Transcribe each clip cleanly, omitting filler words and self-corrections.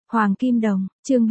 Hoàng Kim Đồng, chương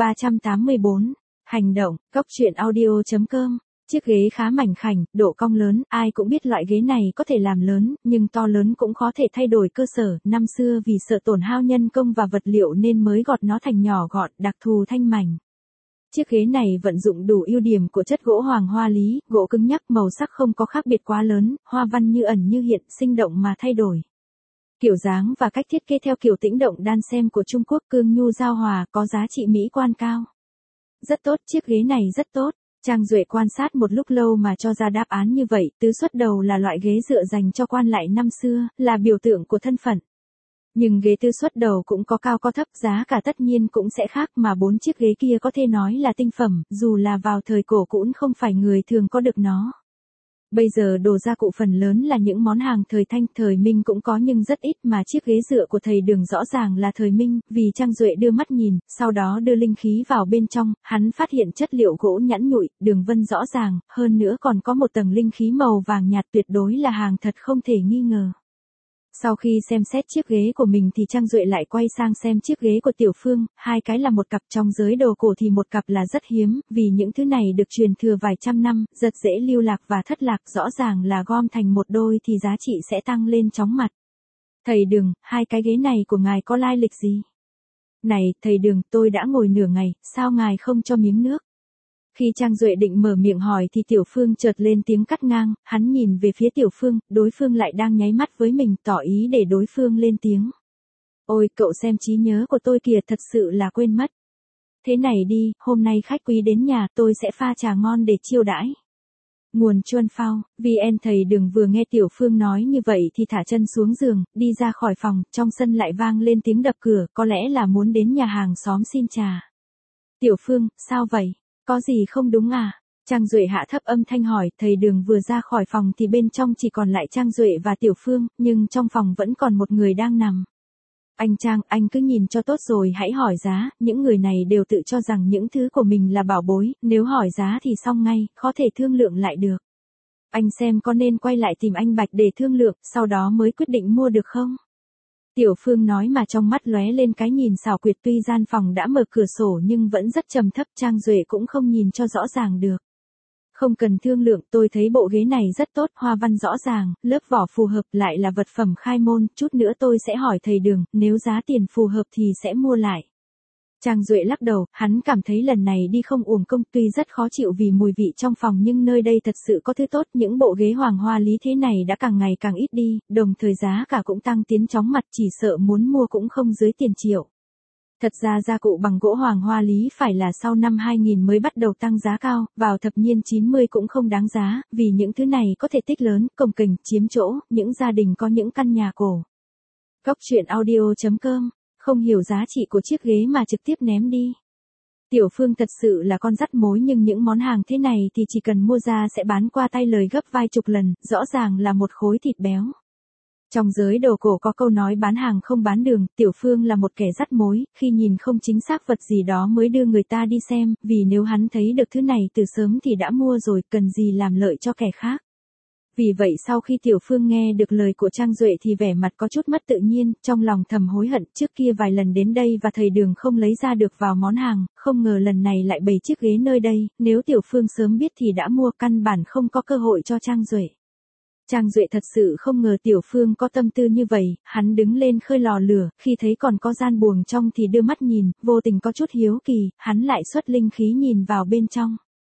384, hành động, góc truyện audio.com. Chiếc ghế khá mảnh khảnh, độ cong lớn, ai cũng biết loại ghế này có thể làm lớn, nhưng to lớn cũng khó thể thay đổi cơ sở. Năm xưa vì sợ tổn hao nhân công và vật liệu nên mới gọt nó thành nhỏ gọn, đặc thù thanh mảnh. Chiếc ghế này vận dụng đủ ưu điểm của chất gỗ hoàng hoa lý, gỗ cứng nhắc, màu sắc không có khác biệt quá lớn, hoa văn như ẩn như hiện, sinh động mà thay đổi. Kiểu dáng và cách thiết kế theo kiểu tĩnh động đan xen của Trung Quốc, cương nhu giao hòa, có giá trị mỹ quan cao. Rất tốt, chiếc ghế này rất tốt. Trang Duệ quan sát một lúc lâu mà cho ra đáp án như vậy. Tứ xuất đầu là loại ghế dựa dành cho quan lại năm xưa, là biểu tượng của thân phận. Nhưng ghế tứ xuất đầu cũng có cao có thấp, giá cả tất nhiên cũng sẽ khác, mà 4 chiếc ghế kia có thể nói là tinh phẩm, dù là vào thời cổ cũng không phải người thường có được nó. Bây giờ đồ gia cụ phần lớn là những món hàng thời Thanh, thời Minh cũng có nhưng rất ít, mà chiếc ghế dựa của thầy Đường rõ ràng là thời Minh. Vì Trang Duệ đưa mắt nhìn, sau đó đưa linh khí vào bên trong, hắn phát hiện chất liệu gỗ nhẵn nhụi, đường vân rõ ràng, hơn nữa còn có một tầng linh khí màu vàng nhạt, tuyệt đối là hàng thật không thể nghi ngờ. Sau khi xem xét chiếc ghế của mình thì Trang Duệ lại quay sang xem chiếc ghế của Tiểu Phương, hai cái là một cặp, trong giới đồ cổ thì một cặp là rất hiếm, vì những thứ này được truyền thừa vài trăm năm, rất dễ lưu lạc và thất lạc, rõ ràng là gom thành một đôi thì giá trị sẽ tăng lên chóng mặt. Thầy Đường, hai cái ghế này của ngài có lai lịch gì? Này, thầy Đường, tôi đã ngồi nửa ngày, sao ngài không cho miếng nước? Khi Trang Duệ định mở miệng hỏi thì Tiểu Phương chợt lên tiếng cắt ngang, hắn nhìn về phía Tiểu Phương, đối phương lại đang nháy mắt với mình, tỏ ý để đối phương lên tiếng. Ôi, cậu xem trí nhớ của tôi kìa, thật sự là quên mất. Thế này đi, hôm nay khách quý đến nhà, tôi sẽ pha trà ngon để chiêu đãi. Nguồn Chuân Phao, VN. Thầy Đường vừa nghe Tiểu Phương nói như vậy thì thả chân xuống giường, đi ra khỏi phòng, trong sân lại vang lên tiếng đập cửa, có lẽ là muốn đến nhà hàng xóm xin trà. Tiểu Phương, sao vậy? Có gì không đúng à? Trang Duệ hạ thấp âm thanh hỏi. Thầy Đường vừa ra khỏi phòng thì bên trong chỉ còn lại Trang Duệ và Tiểu Phương, nhưng trong phòng vẫn còn một người đang nằm. Anh Trang, anh cứ nhìn cho tốt rồi hãy hỏi giá, những người này đều tự cho rằng những thứ của mình là bảo bối, nếu hỏi giá thì xong ngay, có thể thương lượng lại được. Anh xem có nên quay lại tìm anh Bạch để thương lượng, sau đó mới quyết định mua được không? Tiểu Phương nói mà trong mắt lóe lên cái nhìn xảo quyệt, tuy gian phòng đã mở cửa sổ nhưng vẫn rất trầm thấp, Trang Duệ cũng không nhìn cho rõ ràng được. Không cần thương lượng, tôi thấy bộ ghế này rất tốt, hoa văn rõ ràng, lớp vỏ phù hợp, lại là vật phẩm khai môn, chút nữa tôi sẽ hỏi thầy Đường, nếu giá tiền phù hợp thì sẽ mua lại. Trang Duệ lắc đầu, hắn cảm thấy lần này đi không uổng công, tuy rất khó chịu vì mùi vị trong phòng nhưng nơi đây thật sự có thứ tốt, những bộ ghế hoàng hoa lý thế này đã càng ngày càng ít đi, đồng thời giá cả cũng tăng tiến chóng mặt, chỉ sợ muốn mua cũng không dưới tiền triệu. Thật ra gia cụ bằng gỗ hoàng hoa lý phải là sau năm 2000 mới bắt đầu tăng giá cao, vào thập niên 90 cũng không đáng giá, vì những thứ này có thể tích lớn, cồng kềnh, chiếm chỗ, những gia đình có những căn nhà cổ. Góc truyện audio.com. Không hiểu giá trị của chiếc ghế mà trực tiếp ném đi. Tiểu Phương thật sự là con dắt mối, nhưng những món hàng thế này thì chỉ cần mua ra sẽ bán qua tay lời gấp vài chục lần, rõ ràng là một khối thịt béo. Trong giới đồ cổ có câu nói bán hàng không bán đường, Tiểu Phương là một kẻ dắt mối, khi nhìn không chính xác vật gì đó mới đưa người ta đi xem, vì nếu hắn thấy được thứ này từ sớm thì đã mua rồi, cần gì làm lợi cho kẻ khác. Vì vậy sau khi Tiểu Phương nghe được lời của Trang Duệ thì vẻ mặt có chút mất tự nhiên, trong lòng thầm hối hận, trước kia vài lần đến đây và thầy Đường không lấy ra được vào món hàng, không ngờ lần này lại bày chiếc ghế nơi đây, nếu Tiểu Phương sớm biết thì đã mua, căn bản không có cơ hội cho Trang Duệ. Trang Duệ thật sự không ngờ Tiểu Phương có tâm tư như vậy, hắn đứng lên khơi lò lửa, khi thấy còn có gian buồng trong thì đưa mắt nhìn, vô tình có chút hiếu kỳ, hắn lại xuất linh khí nhìn vào bên trong.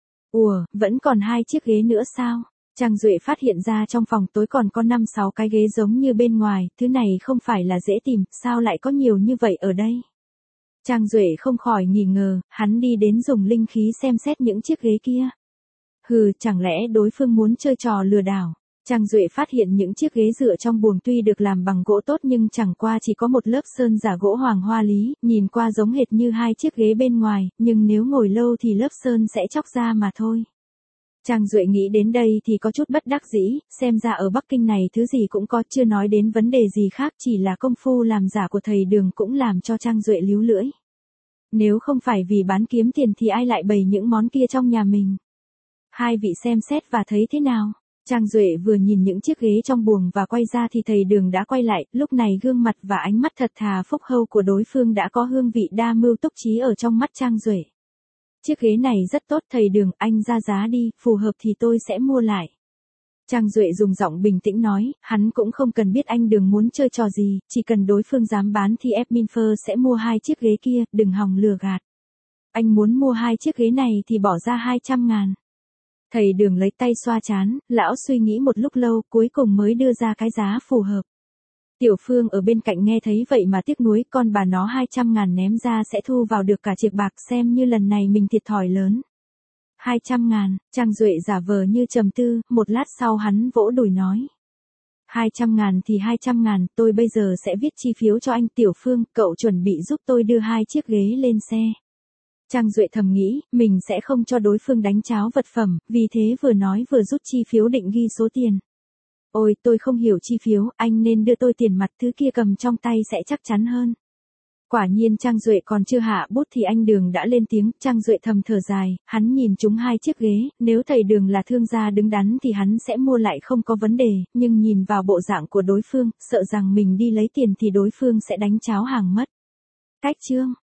Ủa, vẫn còn 2 chiếc ghế nữa sao? Trang Duệ phát hiện ra trong phòng tối còn có 5-6 cái ghế giống như bên ngoài, thứ này không phải là dễ tìm, sao lại có nhiều như vậy ở đây? Trang Duệ không khỏi nghi ngờ, hắn đi đến dùng linh khí xem xét những chiếc ghế kia. Hừ, chẳng lẽ đối phương muốn chơi trò lừa đảo? Trang Duệ phát hiện những chiếc ghế dựa trong buồng tuy được làm bằng gỗ tốt nhưng chẳng qua chỉ có một lớp sơn giả gỗ hoàng hoa lý, nhìn qua giống hệt như 2 chiếc ghế bên ngoài, nhưng nếu ngồi lâu thì lớp sơn sẽ chóc ra mà thôi. Trang Duệ nghĩ đến đây thì có chút bất đắc dĩ, xem ra ở Bắc Kinh này thứ gì cũng có, chưa nói đến vấn đề gì khác, chỉ là công phu làm giả của thầy Đường cũng làm cho Trang Duệ líu lưỡi. Nếu không phải vì bán kiếm tiền thì ai lại bày những món kia trong nhà mình? Hai vị xem xét và thấy thế nào? Trang Duệ vừa nhìn những chiếc ghế trong buồng và quay ra thì thầy Đường đã quay lại, lúc này gương mặt và ánh mắt thật thà phúc hậu của đối phương đã có hương vị đa mưu túc trí ở trong mắt Trang Duệ. Chiếc ghế này rất tốt thầy Đường, anh ra giá đi, phù hợp thì tôi sẽ mua lại. Trang Duệ dùng giọng bình tĩnh nói, hắn cũng không cần biết anh Đường muốn chơi trò gì, chỉ cần đối phương dám bán thì Edminfer sẽ mua 2 chiếc ghế kia, đừng hòng lừa gạt. Anh muốn mua 2 chiếc ghế này thì bỏ ra 200.000. Thầy Đường lấy tay xoa trán, lão suy nghĩ một lúc lâu cuối cùng mới đưa ra cái giá phù hợp. Tiểu Phương ở bên cạnh nghe thấy vậy mà tiếc nuối, con bà nó 200.000 ném ra sẽ thu vào được cả chiếc bạc, xem như lần này mình thiệt thòi lớn. 200.000, Trang Duệ giả vờ như trầm tư, một lát sau hắn vỗ đùi nói. 200.000 thì 200.000, tôi bây giờ sẽ viết chi phiếu cho anh. Tiểu Phương, cậu chuẩn bị giúp tôi đưa 2 chiếc ghế lên xe. Trang Duệ thầm nghĩ, mình sẽ không cho đối phương đánh cháo vật phẩm, vì thế vừa nói vừa rút chi phiếu định ghi số tiền. Ôi, tôi không hiểu chi phiếu, anh nên đưa tôi tiền mặt, thứ kia cầm trong tay sẽ chắc chắn hơn. Quả nhiên Trang Duệ còn chưa hạ bút thì anh Đường đã lên tiếng. Trang Duệ thầm thở dài, hắn nhìn chúng 2 chiếc ghế, nếu thầy Đường là thương gia đứng đắn thì hắn sẽ mua lại không có vấn đề, nhưng nhìn vào bộ dạng của đối phương, sợ rằng mình đi lấy tiền thì đối phương sẽ đánh cháo hàng mất. Cách chương